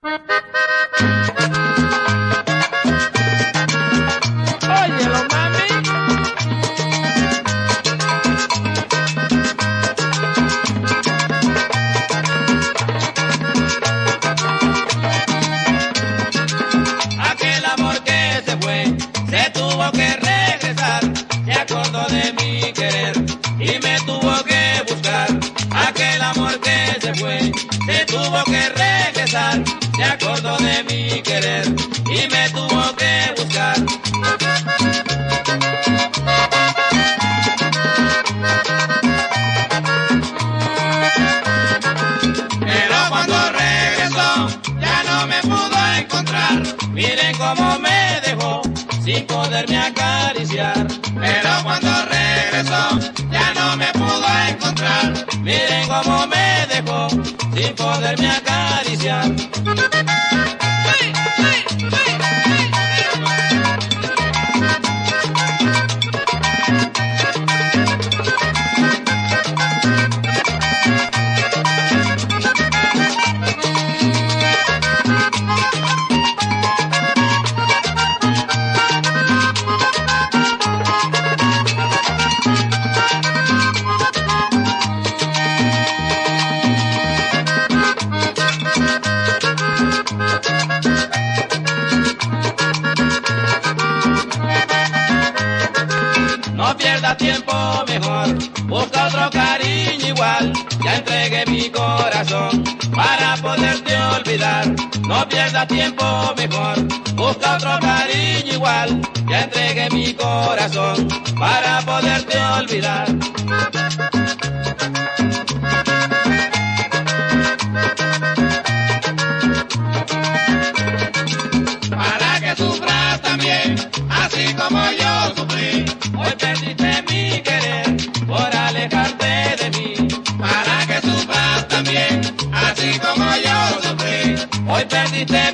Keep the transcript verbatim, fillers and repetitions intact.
Óyelo, mami. Aquel amor que se fue, se tuvo que regresar, se acordó de mi querer y me tuvo que buscar. Aquel amor que se fue, se tuvo que regresar, se acordó de mi querer y me tuvo que buscar. Pero cuando regresó, ya no me pudo encontrar. Miren cómo me dejó, sin poderme acariciar. Pero cuando regresó, ya no me pudo encontrar. Miren cómo me dejó, sin poderme acariciar. No pierda tiempo, mejor busca otro cariño igual. Ya entregué mi corazón para poderte olvidar. No pierda tiempo, mejor busca otro cariño igual. Ya entregué mi corazón para poderte olvidar. Para que sufras también, así como yo sufrí. Hoy perdiste mi querer por alejarte de mí. Para que sufras también, así como yo sufrí. Hoy perdiste